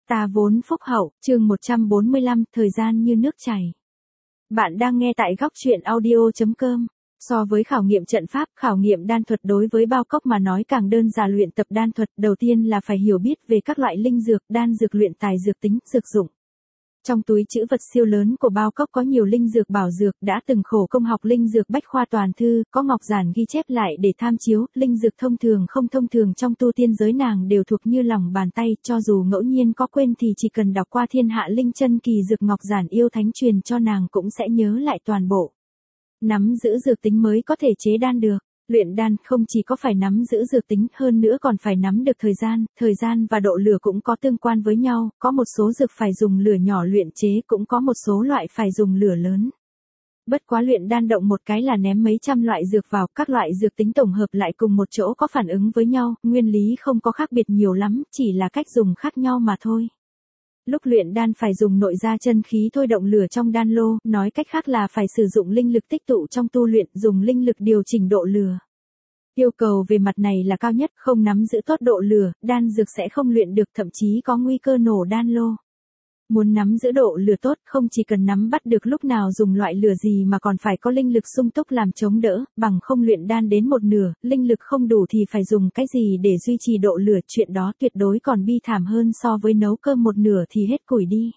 Ta vốn phúc hậu, chương 145, thời gian như nước chảy. Bạn đang nghe tại góc truyện audio.com. So với khảo nghiệm trận pháp, khảo nghiệm đan thuật đối với Bao Cốc mà nói càng đơn giản. Luyện tập đan thuật, đầu tiên là phải hiểu biết về các loại linh dược, đan dược luyện tài dược tính, dược dụng. Trong túi trữ vật siêu lớn của Bao Cốc có nhiều linh dược bảo dược, đã từng khổ công học linh dược bách khoa toàn thư, có ngọc giản ghi chép lại để tham chiếu. Linh dược thông thường không thông thường trong tu tiên giới nàng đều thuộc như lòng bàn tay, cho dù ngẫu nhiên có quên thì chỉ cần đọc qua thiên hạ linh chân kỳ dược ngọc giản yêu thánh truyền cho nàng cũng sẽ nhớ lại toàn bộ. Nắm giữ dược tính mới có thể chế đan được. Luyện đan không chỉ có phải nắm giữ dược tính, hơn nữa còn phải nắm được thời gian và độ lửa cũng có tương quan với nhau, có một số dược phải dùng lửa nhỏ luyện chế, cũng có một số loại phải dùng lửa lớn. Bất quá luyện đan động một cái là ném mấy trăm loại dược vào, các loại dược tính tổng hợp lại cùng một chỗ có phản ứng với nhau, nguyên lý không có khác biệt nhiều lắm, chỉ là cách dùng khác nhau mà thôi. Lúc luyện đan phải dùng nội gia chân khí thôi động lửa trong đan lô, nói cách khác là phải sử dụng linh lực tích tụ trong tu luyện, dùng linh lực điều chỉnh độ lửa. Yêu cầu về mặt này là cao nhất, không nắm giữ tốt độ lửa, đan dược sẽ không luyện được, thậm chí có nguy cơ nổ đan lô. Muốn nắm giữ độ lửa tốt, không chỉ cần nắm bắt được lúc nào dùng loại lửa gì mà còn phải có linh lực sung túc làm chống đỡ, bằng không luyện đan đến một nửa, linh lực không đủ thì phải dùng cái gì để duy trì độ lửa, chuyện đó tuyệt đối còn bi thảm hơn so với nấu cơm một nửa thì hết củi đi.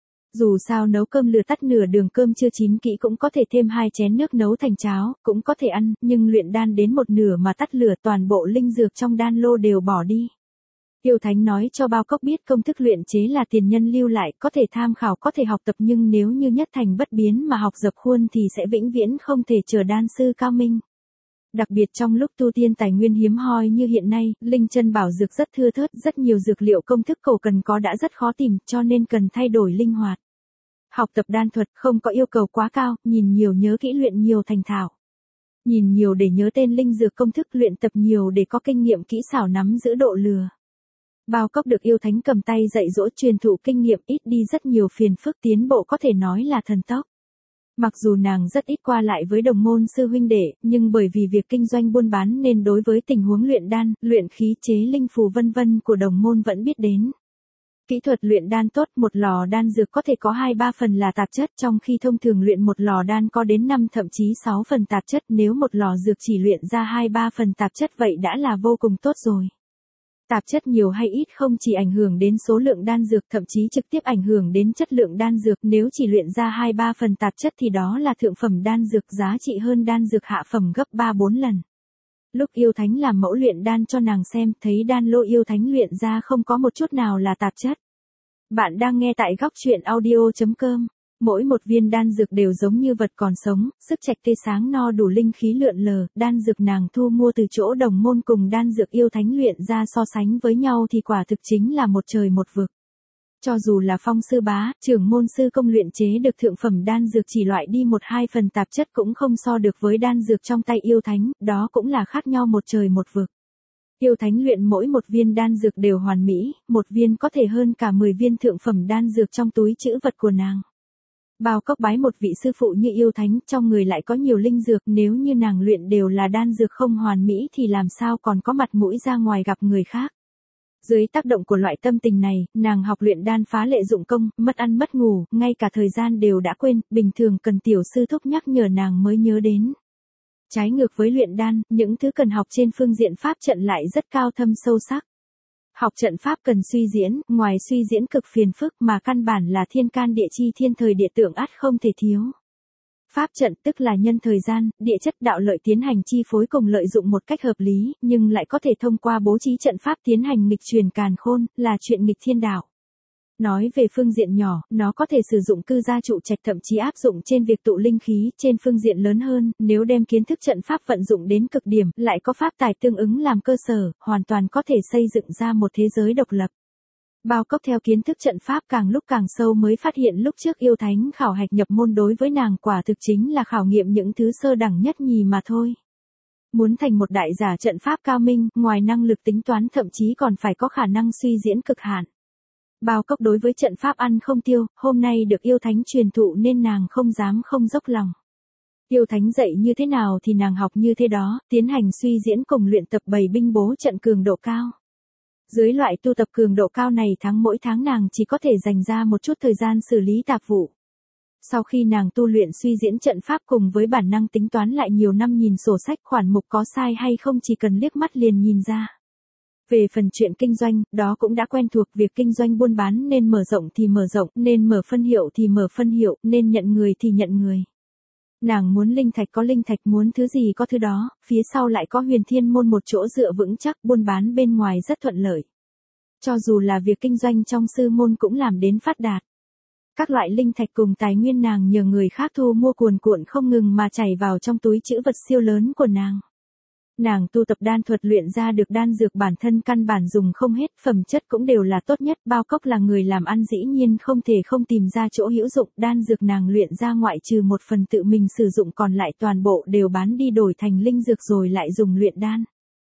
Dù sao nấu cơm lửa tắt nửa đường cơm chưa chín kỹ cũng có thể thêm 2 chén nước nấu thành cháo, cũng có thể ăn, nhưng luyện đan đến một nửa mà tắt lửa toàn bộ linh dược trong đan lô đều bỏ đi. Yêu Thánh nói cho Bao Cốc biết công thức luyện chế là tiền nhân lưu lại, có thể tham khảo, có thể học tập, nhưng nếu như nhất thành bất biến mà học dập khuôn thì sẽ vĩnh viễn không thể trở đan sư cao minh. Đặc biệt trong lúc tu tiên tài nguyên hiếm hoi như hiện nay, linh chân bảo dược rất thưa thớt, rất nhiều dược liệu công thức cầu cần có đã rất khó tìm, cho nên cần thay đổi linh hoạt. Học tập đan thuật không có yêu cầu quá cao, nhìn nhiều nhớ kỹ, luyện nhiều thành thạo. Nhìn nhiều để nhớ tên linh dược công thức, luyện tập nhiều để có kinh nghiệm kỹ xảo nắm giữ độ lửa. Bao Cốc được Yêu Thánh cầm tay dạy dỗ truyền thụ kinh nghiệm, ít đi rất nhiều phiền phức, tiến bộ có thể nói là thần tốc. Mặc dù nàng rất ít qua lại với đồng môn sư huynh đệ, nhưng bởi vì việc kinh doanh buôn bán nên đối với tình huống luyện đan, luyện khí chế linh phù vân vân của đồng môn vẫn biết đến. Kỹ thuật luyện đan tốt, một lò đan dược có thể có 2-3 phần là tạp chất, trong khi thông thường luyện một lò đan có đến 5 thậm chí 6 phần tạp chất, nếu một lò dược chỉ luyện ra 2-3 phần tạp chất vậy đã là vô cùng tốt rồi. Tạp chất nhiều hay ít không chỉ ảnh hưởng đến số lượng đan dược, thậm chí trực tiếp ảnh hưởng đến chất lượng đan dược, nếu chỉ luyện ra 2-3 phần tạp chất thì đó là thượng phẩm đan dược, giá trị hơn đan dược hạ phẩm gấp 3-4 lần. Lúc Yêu Thánh làm mẫu luyện đan cho nàng xem, thấy đan lô Yêu Thánh luyện ra không có một chút nào là tạp chất. Bạn đang nghe tại góc truyện audio.com. Mỗi một viên đan dược đều giống như vật còn sống, sức trạch tê sáng no đủ, linh khí lượn lờ, đan dược nàng thu mua từ chỗ đồng môn cùng đan dược Yêu Thánh luyện ra so sánh với nhau thì quả thực chính là một trời một vực. Cho dù là Phong sư bá, trưởng môn sư công luyện chế được thượng phẩm đan dược chỉ loại đi 1-2 phần tạp chất cũng không so được với đan dược trong tay Yêu Thánh, đó cũng là khác nhau một trời một vực. Yêu Thánh luyện mỗi một viên đan dược đều hoàn mỹ, một viên có thể hơn cả 10 viên thượng phẩm đan dược trong túi trữ vật của nàng. Bao Cốc bái một vị sư phụ như Yêu Thánh, trong người lại có nhiều linh dược, nếu như nàng luyện đều là đan dược không hoàn mỹ thì làm sao còn có mặt mũi ra ngoài gặp người khác. Dưới tác động của loại tâm tình này, nàng học luyện đan phá lệ dụng công, mất ăn mất ngủ, ngay cả thời gian đều đã quên, bình thường cần tiểu sư thúc nhắc nhở nàng mới nhớ đến. Trái ngược với luyện đan, những thứ cần học trên phương diện pháp trận lại rất cao thâm sâu sắc. Học trận pháp cần suy diễn, ngoài suy diễn cực phiền phức mà căn bản là thiên can địa chi, thiên thời địa tượng ắt không thể thiếu. Pháp trận tức là nhân thời gian, địa chất đạo lợi tiến hành chi phối cùng lợi dụng một cách hợp lý, nhưng lại có thể thông qua bố trí trận pháp tiến hành nghịch truyền càn khôn, là chuyện nghịch thiên đạo. Nói về phương diện nhỏ, nó có thể sử dụng cư gia trụ trạch, thậm chí áp dụng trên việc tụ linh khí. Trên phương diện lớn hơn, nếu đem kiến thức trận pháp vận dụng đến cực điểm, lại có pháp tài tương ứng làm cơ sở, hoàn toàn có thể xây dựng ra một thế giới độc lập. Bao Cốc theo kiến thức trận pháp càng lúc càng sâu mới phát hiện lúc trước Yêu Thánh khảo hạch nhập môn đối với nàng quả thực chính là khảo nghiệm những thứ sơ đẳng nhất nhì mà thôi. Muốn thành một đại giả trận pháp cao minh, ngoài năng lực tính toán thậm chí còn phải có khả năng suy diễn cực hạn. Bao Cốc đối với trận pháp ăn không tiêu, hôm nay được Yêu Thánh truyền thụ nên nàng không dám không dốc lòng. Yêu Thánh dạy như thế nào thì nàng học như thế đó, tiến hành suy diễn cùng luyện tập bày binh bố trận cường độ cao. Dưới loại tu tập cường độ cao này mỗi tháng nàng chỉ có thể dành ra một chút thời gian xử lý tạp vụ. Sau khi nàng tu luyện suy diễn trận pháp cùng với bản năng tính toán lại nhiều năm nhìn sổ sách khoản mục có sai hay không chỉ cần liếc mắt liền nhìn ra. Về phần chuyện kinh doanh, đó cũng đã quen thuộc việc kinh doanh buôn bán nên mở rộng thì mở rộng, nên mở phân hiệu thì mở phân hiệu, nên nhận người thì nhận người. Nàng muốn linh thạch có linh thạch, muốn thứ gì có thứ đó, phía sau lại có Huyền Thiên Môn một chỗ dựa vững chắc, buôn bán bên ngoài rất thuận lợi. Cho dù là việc kinh doanh trong sư môn cũng làm đến phát đạt. Các loại linh thạch cùng tài nguyên nàng nhờ người khác thu mua cuồn cuộn không ngừng mà chảy vào trong túi trữ vật siêu lớn của nàng. Nàng tu tập đan thuật luyện ra được đan dược bản thân căn bản dùng không hết, phẩm chất cũng đều là tốt nhất, Bao Cốc là người làm ăn dĩ nhiên không thể không tìm ra chỗ hữu dụng, đan dược nàng luyện ra ngoại trừ một phần tự mình sử dụng còn lại toàn bộ đều bán đi đổi thành linh dược rồi lại dùng luyện đan.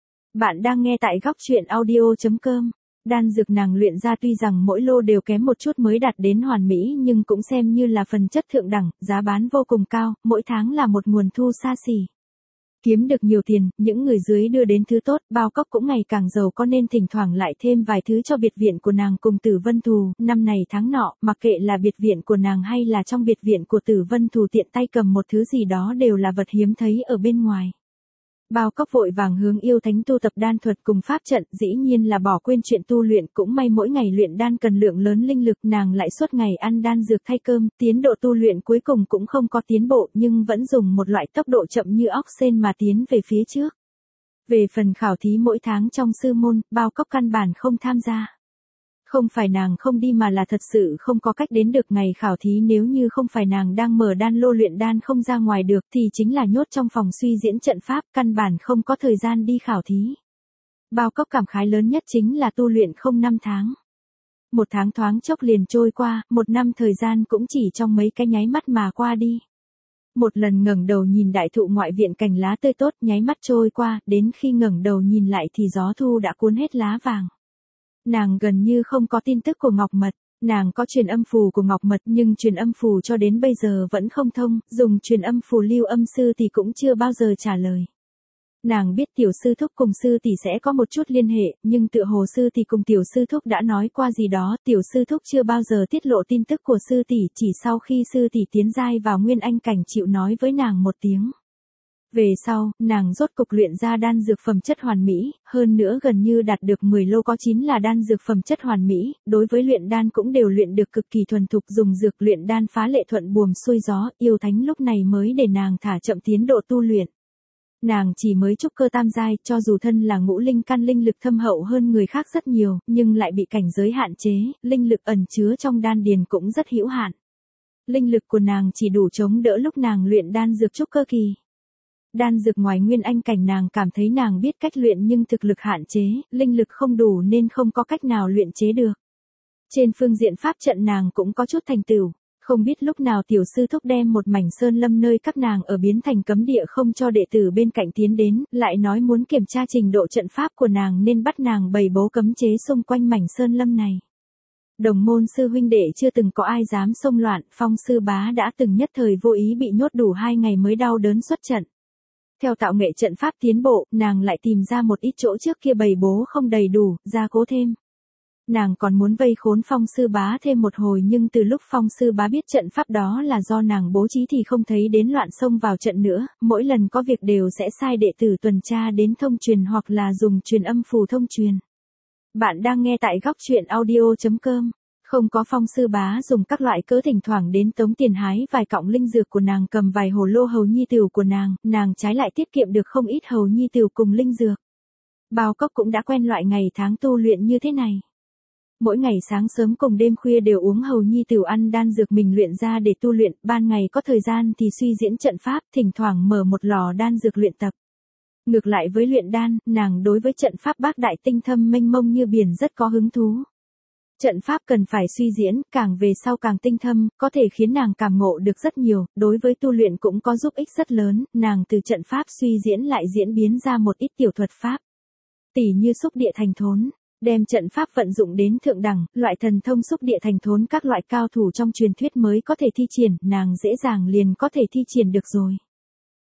Bạn đang nghe tại góc truyện audio.com. Đan dược nàng luyện ra tuy rằng mỗi lô đều kém một chút mới đạt đến hoàn mỹ nhưng cũng xem như là phần chất thượng đẳng, giá bán vô cùng cao, mỗi tháng là một nguồn thu xa xỉ. Kiếm được nhiều tiền, những người dưới đưa đến thứ tốt, Bao Cốc cũng ngày càng giàu có nên thỉnh thoảng lại thêm vài thứ cho biệt viện của nàng cùng Tử Vân Thù, năm này tháng nọ, mặc kệ là biệt viện của nàng hay là trong biệt viện của Tử Vân Thù tiện tay cầm một thứ gì đó đều là vật hiếm thấy ở bên ngoài. Bao Cốc vội vàng hướng yêu thánh tu tập đan thuật cùng pháp trận, dĩ nhiên là bỏ quên chuyện tu luyện, cũng may mỗi ngày luyện đan cần lượng lớn linh lực, nàng lại suốt ngày ăn đan dược thay cơm, tiến độ tu luyện cuối cùng cũng không có tiến bộ nhưng vẫn dùng một loại tốc độ chậm như óc sên mà tiến về phía trước. Về phần khảo thí mỗi tháng trong sư môn, Bao Cốc căn bản không tham gia. Không phải nàng không đi mà là thật sự không có cách đến được ngày khảo thí, nếu như không phải nàng đang mở đan lô luyện đan không ra ngoài được thì chính là nhốt trong phòng suy diễn trận pháp, căn bản không có thời gian đi khảo thí. Bao Cốc cảm khái lớn nhất chính là tu luyện không 5 tháng. Một tháng thoáng chốc liền trôi qua, một năm thời gian cũng chỉ trong mấy cái nháy mắt mà qua đi. Một lần ngẩng đầu nhìn đại thụ ngoại viện cành lá tươi tốt nháy mắt trôi qua, đến khi ngẩng đầu nhìn lại thì gió thu đã cuốn hết lá vàng. Nàng gần như không có tin tức của Ngọc Mật, nàng có truyền âm phù của Ngọc Mật nhưng truyền âm phù cho đến bây giờ vẫn không thông, dùng truyền âm phù lưu âm sư thì cũng chưa bao giờ trả lời. Nàng biết tiểu sư thúc cùng sư tỷ sẽ có một chút liên hệ, nhưng tựa hồ sư tỷ cùng tiểu sư thúc đã nói qua gì đó, tiểu sư thúc chưa bao giờ tiết lộ tin tức của sư tỷ, chỉ sau khi sư tỷ tiến giai vào Nguyên Anh cảnh chịu nói với nàng một tiếng. Về sau, nàng rốt cục luyện ra đan dược phẩm chất hoàn mỹ, hơn nữa gần như đạt được 10 lô có 9 là đan dược phẩm chất hoàn mỹ, đối với luyện đan cũng đều luyện được cực kỳ thuần thục, dùng dược luyện đan phá lệ thuận buồm xuôi gió, yêu thánh lúc này mới để nàng thả chậm tiến độ tu luyện. Nàng chỉ mới trúc cơ tam giai, cho dù thân là ngũ linh căn linh lực thâm hậu hơn người khác rất nhiều, nhưng lại bị cảnh giới hạn chế, linh lực ẩn chứa trong đan điền cũng rất hữu hạn. Linh lực của nàng chỉ đủ chống đỡ lúc nàng luyện đan dược trúc cơ kỳ. Đan dược ngoài Nguyên Anh cảnh nàng cảm thấy nàng biết cách luyện nhưng thực lực hạn chế, linh lực không đủ nên không có cách nào luyện chế được. Trên phương diện pháp trận nàng cũng có chút thành tựu, không biết lúc nào tiểu sư thúc đem một mảnh sơn lâm nơi các nàng ở biến thành cấm địa không cho đệ tử bên cạnh tiến đến, lại nói muốn kiểm tra trình độ trận pháp của nàng nên bắt nàng bày bố cấm chế xung quanh mảnh sơn lâm này. Đồng môn sư huynh đệ chưa từng có ai dám xông loạn, Phong sư bá đã từng nhất thời vô ý bị nhốt đủ 2 ngày mới đau đớn xuất trận. Theo tạo nghệ trận pháp tiến bộ, nàng lại tìm ra một ít chỗ trước kia bày bố không đầy đủ, gia cố thêm. Nàng còn muốn vây khốn Phong sư bá thêm một hồi nhưng từ lúc Phong sư bá biết trận pháp đó là do nàng bố trí thì không thấy đến loạn xông vào trận nữa, mỗi lần có việc đều sẽ sai đệ tử tuần tra đến thông truyền hoặc là dùng truyền âm phù thông truyền. Bạn đang nghe tại góc truyện audio.com. Không có Phong sư bá dùng các loại cớ thỉnh thoảng đến tống tiền hái vài cọng linh dược của nàng, cầm vài hồ lô hầu nhi tửu của nàng trái lại tiết kiệm được không ít hầu nhi tửu cùng linh dược. Bao Cốc cũng đã quen loại ngày tháng tu luyện như thế này. Mỗi ngày sáng sớm cùng đêm khuya đều uống hầu nhi tửu, ăn đan dược mình luyện ra để tu luyện, ban ngày có thời gian thì suy diễn trận pháp, thỉnh thoảng mở một lò đan dược luyện tập. Ngược lại với luyện đan, nàng đối với trận pháp bác đại tinh thâm mênh mông như biển rất có hứng thú. Trận pháp cần phải suy diễn, càng về sau càng tinh thâm, có thể khiến nàng cảm ngộ được rất nhiều, đối với tu luyện cũng có giúp ích rất lớn, nàng từ trận pháp suy diễn lại diễn biến ra một ít tiểu thuật pháp. Tỉ như xúc địa thành thốn, đem trận pháp vận dụng đến thượng đẳng, loại thần thông xúc địa thành thốn các loại cao thủ trong truyền thuyết mới có thể thi triển, nàng dễ dàng liền có thể thi triển được rồi.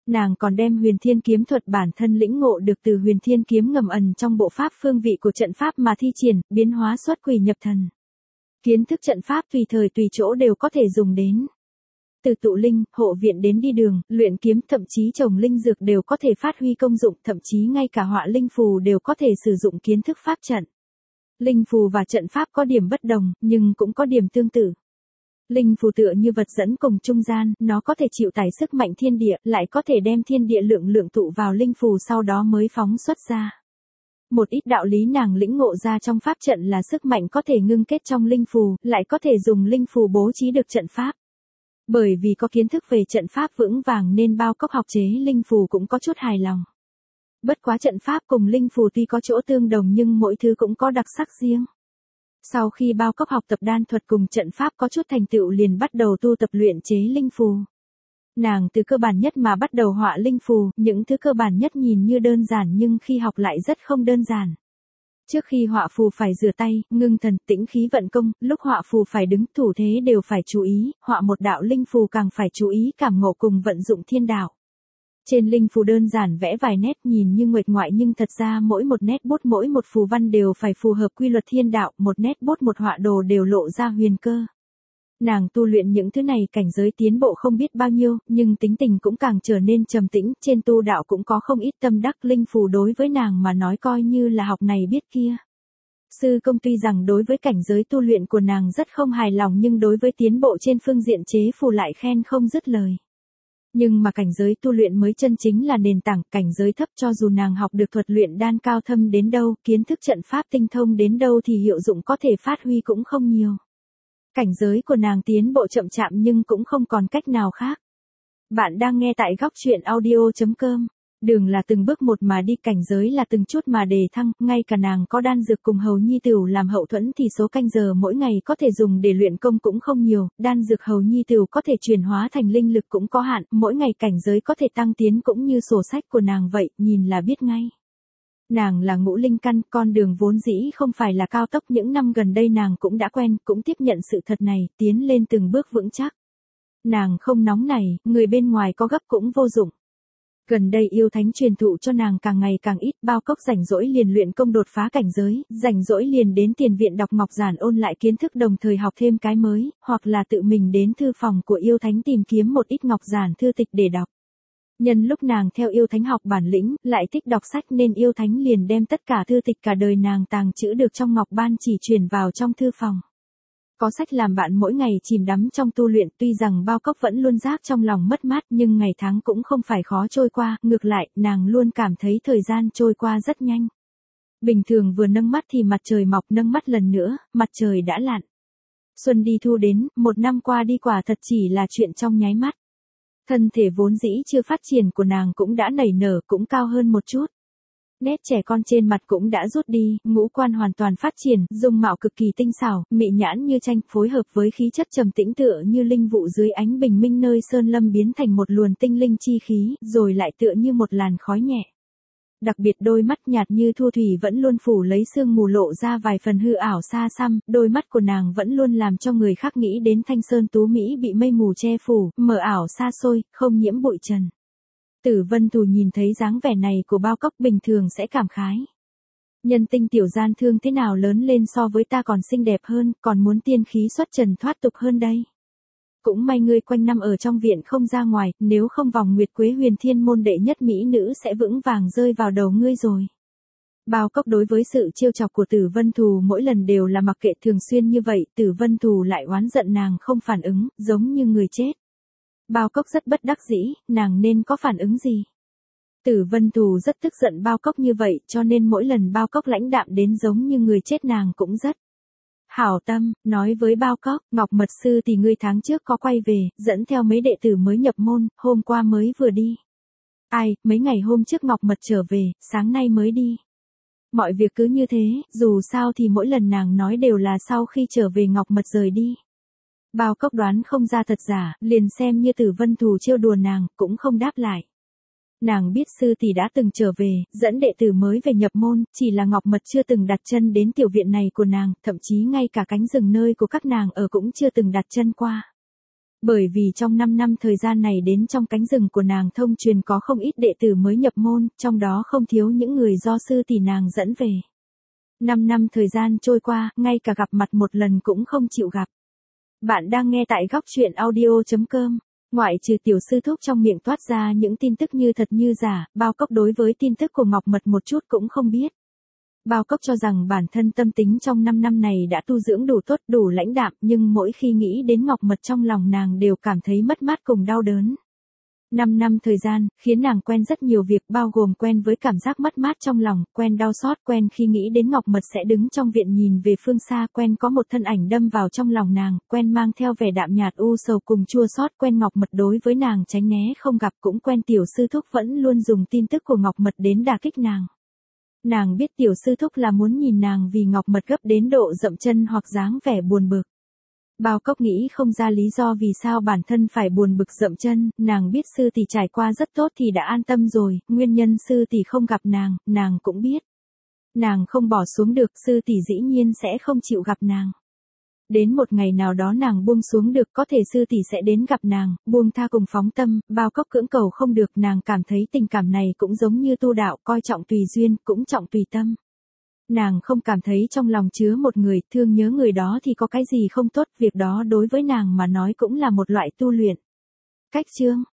Nàng còn đem huyền thiên kiếm thuật bản thân lĩnh ngộ được từ huyền thiên kiếm ngầm ẩn trong bộ pháp phương vị của trận pháp mà thi triển, biến hóa xuất quỷ nhập thần. Kiến thức trận pháp tùy thời tùy chỗ đều có thể dùng đến. Từ tụ linh, hộ viện đến đi đường, luyện kiếm, thậm chí trồng linh dược đều có thể phát huy công dụng, thậm chí ngay cả họa linh phù đều có thể sử dụng kiến thức pháp trận. Linh phù và trận pháp có điểm bất đồng, nhưng cũng có điểm tương tự. Linh phù tựa như vật dẫn cùng trung gian, nó có thể chịu tải sức mạnh thiên địa, lại có thể đem thiên địa lượng tụ vào linh phù sau đó mới phóng xuất ra. Một ít đạo lý nàng lĩnh ngộ ra trong pháp trận là sức mạnh có thể ngưng kết trong linh phù, lại có thể dùng linh phù bố trí được trận pháp. Bởi vì có kiến thức về trận pháp vững vàng nên Bao Cốc học chế linh phù cũng có chút hài lòng. Bất quá trận pháp cùng linh phù tuy có chỗ tương đồng nhưng mỗi thứ cũng có đặc sắc riêng. Sau khi Bao Cốc học tập đan thuật cùng trận pháp có chút thành tựu liền bắt đầu tu tập luyện chế linh phù. Nàng từ cơ bản nhất mà bắt đầu họa linh phù, những thứ cơ bản nhất nhìn như đơn giản nhưng khi học lại rất không đơn giản. Trước khi họa phù phải rửa tay, ngưng thần, tĩnh khí vận công, lúc họa phù phải đứng, thủ thế đều phải chú ý, họa một đạo linh phù càng phải chú ý cảm ngộ cùng vận dụng thiên đạo. Trên linh phù đơn giản vẽ vài nét nhìn như nguệch ngoại nhưng thật ra mỗi một nét bút mỗi một phù văn đều phải phù hợp quy luật thiên đạo, một nét bút một họa đồ đều lộ ra huyền cơ. Nàng tu luyện những thứ này cảnh giới tiến bộ không biết bao nhiêu, nhưng tính tình cũng càng trở nên trầm tĩnh, trên tu đạo cũng có không ít tâm đắc linh phù đối với nàng mà nói coi như là học này biết kia. Sư công tuy rằng đối với cảnh giới tu luyện của nàng rất không hài lòng nhưng đối với tiến bộ trên phương diện chế phù lại khen không dứt lời. Nhưng mà cảnh giới tu luyện mới chân chính là nền tảng, cảnh giới thấp cho dù nàng học được thuật luyện đan cao thâm đến đâu, kiến thức trận pháp tinh thông đến đâu thì hiệu dụng có thể phát huy cũng không nhiều. Cảnh giới của nàng tiến bộ chậm chạp nhưng cũng không còn cách nào khác. Bạn đang nghe tại góc truyện audio.com. Đường là từng bước một mà đi, cảnh giới là từng chút mà đề thăng, ngay cả nàng có đan dược cùng hầu nhi tửu làm hậu thuẫn thì số canh giờ mỗi ngày có thể dùng để luyện công cũng không nhiều, đan dược hầu nhi tửu có thể chuyển hóa thành linh lực cũng có hạn, mỗi ngày cảnh giới có thể tăng tiến cũng như sổ sách của nàng vậy, nhìn là biết ngay. Nàng là ngũ linh căn, con đường vốn dĩ không phải là cao tốc, những năm gần đây nàng cũng đã quen, cũng tiếp nhận sự thật này, tiến lên từng bước vững chắc. Nàng không nóng nảy, người bên ngoài có gấp cũng vô dụng. Gần đây yêu thánh truyền thụ cho nàng càng ngày càng ít, Bao Cốc rảnh rỗi liền luyện công đột phá cảnh giới, rảnh rỗi liền đến tiền viện đọc ngọc giản ôn lại kiến thức đồng thời học thêm cái mới, hoặc là tự mình đến thư phòng của yêu thánh tìm kiếm một ít ngọc giản thư tịch để đọc. Nhân lúc nàng theo yêu thánh học bản lĩnh, lại thích đọc sách nên yêu thánh liền đem tất cả thư tịch cả đời nàng tàng trữ được trong ngọc ban chỉ truyền vào trong thư phòng. Có sách làm bạn mỗi ngày chìm đắm trong tu luyện, tuy rằng Bao Cốc vẫn luôn rác trong lòng mất mát nhưng ngày tháng cũng không phải khó trôi qua, ngược lại, nàng luôn cảm thấy thời gian trôi qua rất nhanh. Bình thường vừa nâng mắt thì mặt trời mọc, nâng mắt lần nữa, mặt trời đã lặn. Xuân đi thu đến, một năm qua đi quả thật chỉ là chuyện trong nháy mắt. Thân thể vốn dĩ chưa phát triển của nàng cũng đã nảy nở, cũng cao hơn một chút. Nét trẻ con trên mặt cũng đã rút đi, ngũ quan hoàn toàn phát triển, dung mạo cực kỳ tinh xảo, mị nhãn như tranh, phối hợp với khí chất trầm tĩnh tựa như linh vụ dưới ánh bình minh nơi sơn lâm biến thành một luồn tinh linh chi khí, rồi lại tựa như một làn khói nhẹ. Đặc biệt đôi mắt nhạt như thu thủy vẫn luôn phủ lấy sương mù lộ ra vài phần hư ảo xa xăm, đôi mắt của nàng vẫn luôn làm cho người khác nghĩ đến thanh sơn tú mỹ bị mây mù che phủ, mờ ảo xa xôi, không nhiễm bụi trần. Tử Vân Thù nhìn thấy dáng vẻ này của Bao Cốc bình thường sẽ cảm khái. Nhân tinh tiểu gian thương thế nào lớn lên so với ta còn xinh đẹp hơn, còn muốn tiên khí xuất trần thoát tục hơn đây. Cũng may ngươi quanh năm ở trong viện không ra ngoài, nếu không vòng nguyệt quế huyền thiên môn đệ nhất mỹ nữ sẽ vững vàng rơi vào đầu ngươi rồi. Bao Cốc đối với sự trêu chọc của Tử Vân Thù mỗi lần đều là mặc kệ, thường xuyên như vậy, Tử Vân Thù lại oán giận nàng không phản ứng, giống như người chết. Bao Cốc rất bất đắc dĩ, nàng nên có phản ứng gì? Tử Vân Thù rất tức giận Bao Cốc như vậy, cho nên mỗi lần Bao Cốc lãnh đạm đến giống như người chết nàng cũng rất hảo tâm, nói với Bao Cốc, Ngọc Mật Sư thì ngươi tháng trước có quay về, dẫn theo mấy đệ tử mới nhập môn, hôm qua mới vừa đi. Ai, mấy ngày hôm trước Ngọc Mật trở về, sáng nay mới đi. Mọi việc cứ như thế, dù sao thì mỗi lần nàng nói đều là sau khi trở về Ngọc Mật rời đi. Bao Cốc đoán không ra thật giả, liền xem như Tử Vân Thù trêu đùa nàng, cũng không đáp lại. Nàng biết sư tỷ đã từng trở về, dẫn đệ tử mới về nhập môn, chỉ là Ngọc Mật chưa từng đặt chân đến tiểu viện này của nàng, thậm chí ngay cả cánh rừng nơi của các nàng ở cũng chưa từng đặt chân qua. Bởi vì trong 5 năm thời gian này đến trong cánh rừng của nàng thông truyền có không ít đệ tử mới nhập môn, trong đó không thiếu những người do sư tỷ nàng dẫn về. 5 năm thời gian trôi qua, ngay cả gặp mặt một lần cũng không chịu gặp. Bạn đang nghe tại góc chuyện audio.com. Ngoại trừ tiểu sư thúc trong miệng toát ra những tin tức như thật như giả, Bao Cốc đối với tin tức của Ngọc Mật một chút cũng không biết. Bao Cốc cho rằng bản thân tâm tính trong 5 năm này đã tu dưỡng đủ tốt đủ lãnh đạm, nhưng mỗi khi nghĩ đến Ngọc Mật trong lòng nàng đều cảm thấy mất mát cùng đau đớn. 5 năm thời gian, khiến nàng quen rất nhiều việc bao gồm quen với cảm giác mất mát trong lòng, quen đau xót, quen khi nghĩ đến Ngọc Mật sẽ đứng trong viện nhìn về phương xa, quen có một thân ảnh đâm vào trong lòng nàng, quen mang theo vẻ đạm nhạt u sầu cùng chua xót, quen Ngọc Mật đối với nàng tránh né không gặp, cũng quen tiểu sư thúc vẫn luôn dùng tin tức của Ngọc Mật đến đả kích nàng. Nàng biết tiểu sư thúc là muốn nhìn nàng vì Ngọc Mật gấp đến độ dậm chân hoặc dáng vẻ buồn bực. Bao Cốc nghĩ không ra lý do vì sao bản thân phải buồn bực dậm chân, nàng biết sư tỷ trải qua rất tốt thì đã an tâm rồi, nguyên nhân sư tỷ không gặp nàng cũng biết. Nàng không bỏ xuống được, sư tỷ dĩ nhiên sẽ không chịu gặp nàng. Đến một ngày nào đó nàng buông xuống được, có thể sư tỷ sẽ đến gặp nàng, buông tha cùng phóng tâm, Bao Cốc cưỡng cầu không được, nàng cảm thấy tình cảm này cũng giống như tu đạo, coi trọng tùy duyên, cũng trọng tùy tâm. Nàng không cảm thấy trong lòng chứa một người, thương nhớ người đó thì có cái gì không tốt, việc đó đối với nàng mà nói cũng là một loại tu luyện. Cách chương